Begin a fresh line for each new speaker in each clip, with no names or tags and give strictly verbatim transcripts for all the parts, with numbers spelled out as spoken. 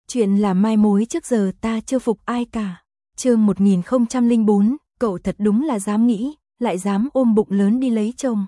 Chuyện là mai mối trước giờ ta chưa phục ai cả. Chương một nghìn không trăm lẻ bốn, cậu thật đúng là dám nghĩ, lại dám ôm bụng lớn đi lấy chồng.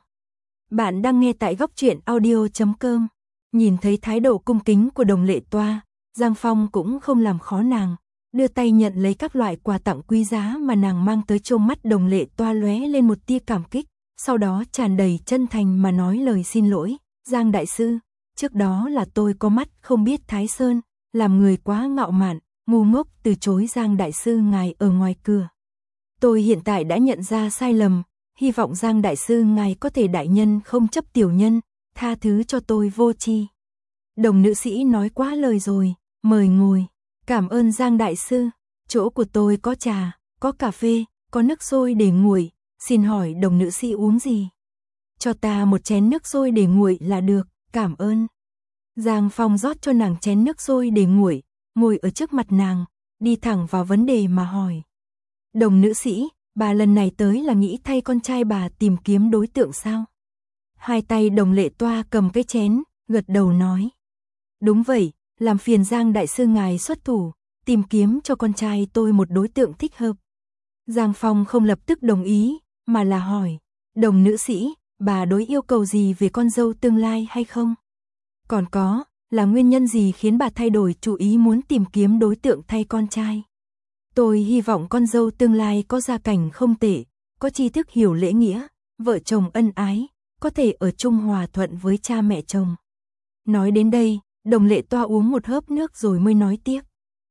Bạn đang nghe tại góc truyện audio chấm com. Nhìn thấy thái độ cung kính của Đồng Lệ Toa, Giang Phong cũng không làm khó nàng, đưa tay nhận lấy các loại quà tặng quý giá mà nàng mang tới. Trong mắt Đồng Lệ Toa lóe lên một tia cảm kích, sau đó tràn đầy chân thành mà nói lời xin lỗi. Giang đại sư, trước đó là tôi có mắt không biết Thái Sơn, làm người quá ngạo mạn, ngu ngốc từ chối Giang đại sư ngài ở ngoài cửa. Tôi hiện tại đã nhận ra sai lầm, hy vọng Giang đại sư ngài có thể đại nhân không chấp tiểu nhân, tha thứ cho tôi vô tri. Đồng nữ sĩ nói quá lời rồi, mời ngồi. Cảm ơn Giang đại sư, chỗ của tôi có trà, có cà phê, có nước sôi để nguội, xin hỏi đồng nữ sĩ uống gì? Cho ta một chén nước sôi để nguội là được, cảm ơn. Giang Phong rót cho nàng chén nước sôi để nguội, ngồi ở trước mặt nàng, đi thẳng vào vấn đề mà hỏi. Đồng nữ sĩ, bà lần này tới là nghĩ thay con trai bà tìm kiếm đối tượng sao? Hai tay Đồng Lệ Toa cầm cái chén, gật đầu nói. Đúng vậy, làm phiền Giang đại sư ngài xuất thủ, tìm kiếm cho con trai tôi một đối tượng thích hợp. Giang Phong không lập tức đồng ý, mà là hỏi. Đồng nữ sĩ, bà đối yêu cầu gì về con dâu tương lai hay không? Còn có, là nguyên nhân gì khiến bà thay đổi chủ ý muốn tìm kiếm đối tượng thay con trai? Tôi hy vọng con dâu tương lai có gia cảnh không tệ, có tri thức hiểu lễ nghĩa, vợ chồng ân ái, có thể ở chung hòa thuận với cha mẹ chồng. Nói đến đây, Đồng Lệ Toa uống một hớp nước rồi mới nói tiếp.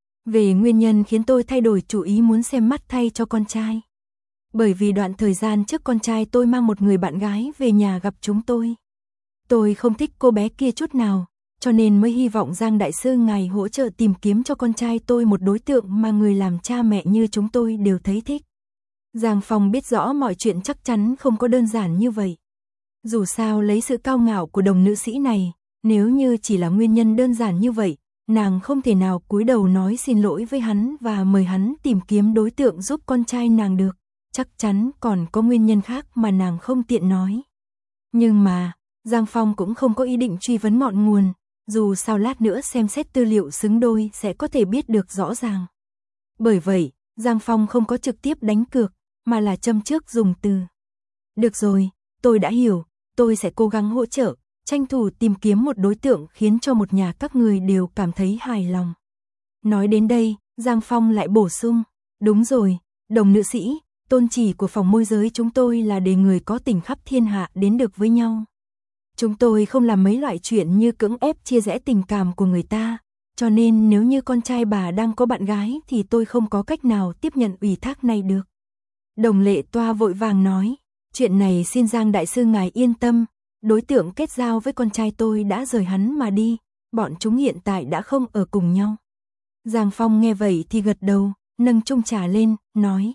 Về nguyên nhân khiến tôi thay đổi chủ ý muốn xem mắt thay cho con trai. Bởi vì đoạn thời gian trước con trai tôi mang một người bạn gái về nhà gặp chúng tôi. Tôi không thích cô bé kia chút nào, cho nên mới hy vọng Giang đại sư ngài hỗ trợ tìm kiếm cho con trai tôi một đối tượng mà người làm cha mẹ như chúng tôi đều thấy thích. Giang Phong biết rõ mọi chuyện chắc chắn không có đơn giản như vậy. Dù sao lấy sự cao ngạo của đồng nữ sĩ này, nếu như chỉ là nguyên nhân đơn giản như vậy, nàng không thể nào cúi đầu nói xin lỗi với hắn và mời hắn tìm kiếm đối tượng giúp con trai nàng được. Chắc chắn còn có nguyên nhân khác mà nàng không tiện nói. Nhưng mà, Giang Phong cũng không có ý định truy vấn ngọn nguồn, dù sao lát nữa xem xét tư liệu xứng đôi sẽ có thể biết được rõ ràng. Bởi vậy, Giang Phong không có trực tiếp đánh cược, mà là châm trước dùng từ. Được rồi, tôi đã hiểu, tôi sẽ cố gắng hỗ trợ, tranh thủ tìm kiếm một đối tượng khiến cho một nhà các người đều cảm thấy hài lòng. Nói đến đây, Giang Phong lại bổ sung, đúng rồi, đồng nữ sĩ, tôn chỉ của phòng môi giới chúng tôi là để người có tình khắp thiên hạ đến được với nhau. Chúng tôi không làm mấy loại chuyện như cưỡng ép chia rẽ tình cảm của người ta, cho nên nếu như con trai bà đang có bạn gái thì tôi không có cách nào tiếp nhận ủy thác này được. Đồng Lệ Toa vội vàng nói, chuyện này xin Giang đại sư ngài yên tâm, đối tượng kết giao với con trai tôi đã rời hắn mà đi, bọn chúng hiện tại đã không ở cùng nhau. Giang Phong nghe vậy thì gật đầu, nâng chung trà lên, nói.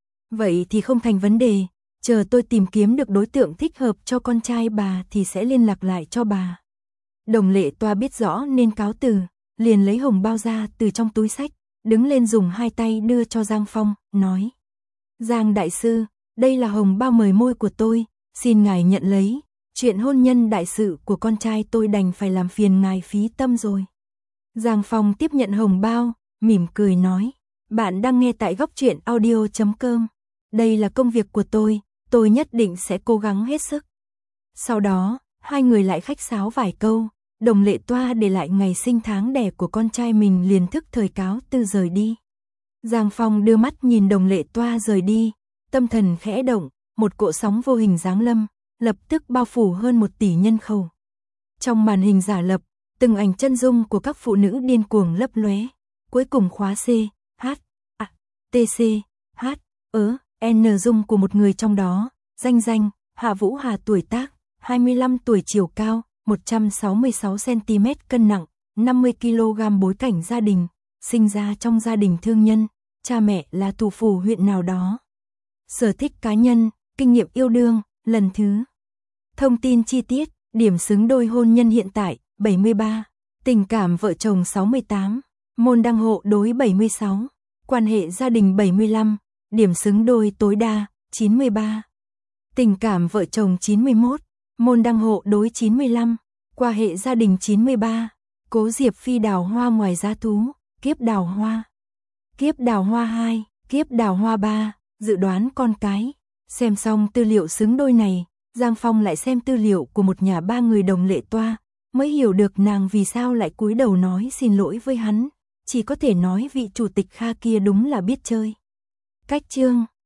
Vậy thì không thành vấn đề, chờ tôi tìm kiếm được đối tượng thích hợp cho con trai bà thì sẽ liên lạc lại cho bà. Đồng Lệ Toa biết rõ nên cáo từ, liền lấy hồng bao ra từ trong túi xách, đứng lên dùng hai tay đưa cho Giang Phong, nói. Giang đại sư, đây là hồng bao mời môi của tôi, xin ngài nhận lấy, chuyện hôn nhân đại sự của con trai tôi đành phải làm phiền ngài phí tâm rồi. Giang Phong tiếp nhận hồng bao, mỉm cười nói, bạn đang nghe tại góc truyện audio chấm com. Đây là công việc của tôi, tôi nhất định sẽ cố gắng hết sức. Sau đó, hai người lại khách sáo vài câu, Đồng Lệ Toa để lại ngày sinh tháng đẻ của con trai mình liền thức thời cáo từ rời đi. Giang Phong đưa mắt nhìn Đồng Lệ Toa rời đi, tâm thần khẽ động, một cỗ sóng vô hình giáng lâm, lập tức bao phủ hơn một tỷ nhân khẩu. Trong màn hình giả lập, từng ảnh chân dung của các phụ nữ điên cuồng lấp lóe, cuối cùng khóa C, H, A, T C, H, ớ, N dung của một người trong đó, danh danh, Hạ Vũ Hà tuổi tác, hai mươi lăm tuổi chiều cao, một trăm sáu mươi sáu xăng ti mét cân nặng, năm mươi ki lô gam bối cảnh gia đình, sinh ra trong gia đình thương nhân, cha mẹ là thủ phủ huyện nào đó. Sở thích cá nhân, kinh nghiệm yêu đương, lần thứ. Thông tin chi tiết, điểm xứng đôi hôn nhân hiện tại, bảy mươi ba, tình cảm vợ chồng sáu mươi tám, môn đăng hộ đối bảy mươi sáu, quan hệ gia đình bảy mươi lăm, điểm xứng đôi tối đa, chín mươi ba. Tình cảm vợ chồng chín mươi mốt, môn đăng hộ đối chín mươi lăm, qua hệ gia đình chín mươi ba, Cố Diệp Phi đào hoa ngoài giá thú, kiếp đào hoa. Kiếp đào hoa hai, kiếp đào hoa ba, dự đoán con cái. Xem xong tư liệu xứng đôi này, Giang Phong lại xem tư liệu của một nhà ba người đồng lệ toa, mới hiểu được nàng vì sao lại cúi đầu nói xin lỗi với hắn, chỉ có thể nói vị chủ tịch Kha kia đúng là biết chơi. Cách chương